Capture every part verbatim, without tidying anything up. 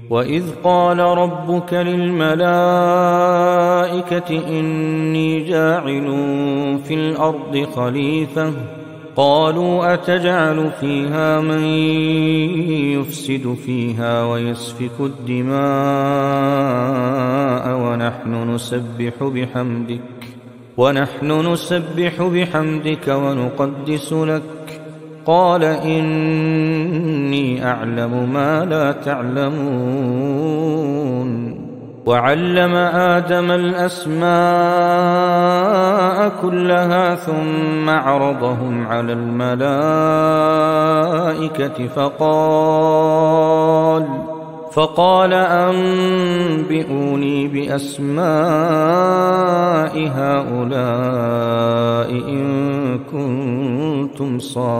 وإذ قال ربك للملائكة إني جاعل في الأرض خليفة قالوا أتجعل فيها من يفسد فيها ويسفك الدماء ونحن نسبح بحمدك ونحن نسبح بحمدك ونقدس لك قال إني أعلم ما لا تعلمون وعلم آدم الأسماء كلها ثم عرضهم على الملائكة فقال فقال أنبئوني بأسماء هؤلاء إن كنتم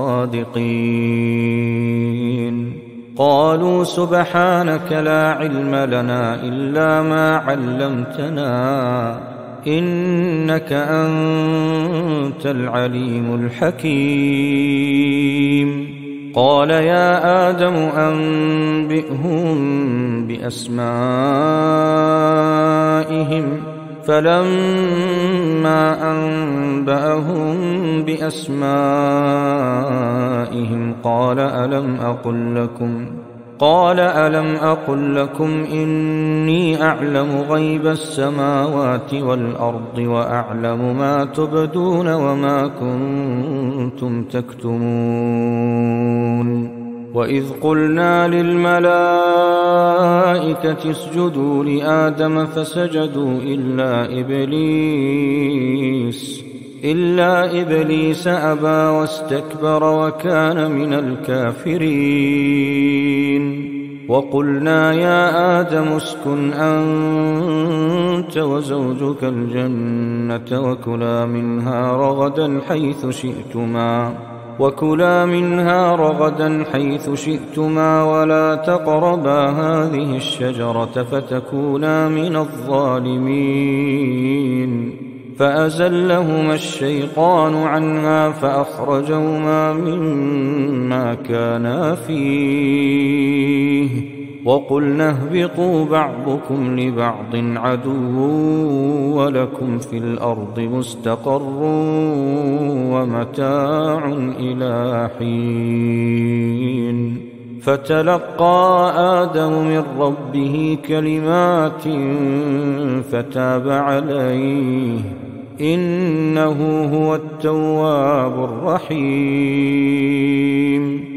صادقين قالوا سبحانك لا علم لنا إلا ما علمتنا إنك أنت العليم الحكيم قال يا آدم أنبئهم بأسمائهم فلما أنبأهم بأسمائهم قال ألم أقل لكم قال ألم أقل لكم إني أعلم غيب السماوات والأرض وأعلم ما تبدون وما كنتم تكتمون وإذ قلنا للملائكة اسجدوا لآدم فسجدوا إلا إبليس إلا إبليس أبى واستكبر وكان من الكافرين وقلنا يا آدم اسكن أنت وزوجك الجنة وكلا منها رغدا حيث شئتما وكلا منها رغدا حيث شئتما ولا تقربا هذه الشجرة فتكونا من الظالمين فأزلهما الشيطان عنها فأخرجهما مما كانا فيه وقلنا اهبطوا بعضكم لبعض عدو ولكم في الأرض مستقر ومتاع إلى حين فتلقى آدم من ربه كلمات فتاب عليه إنه هو التواب الرحيم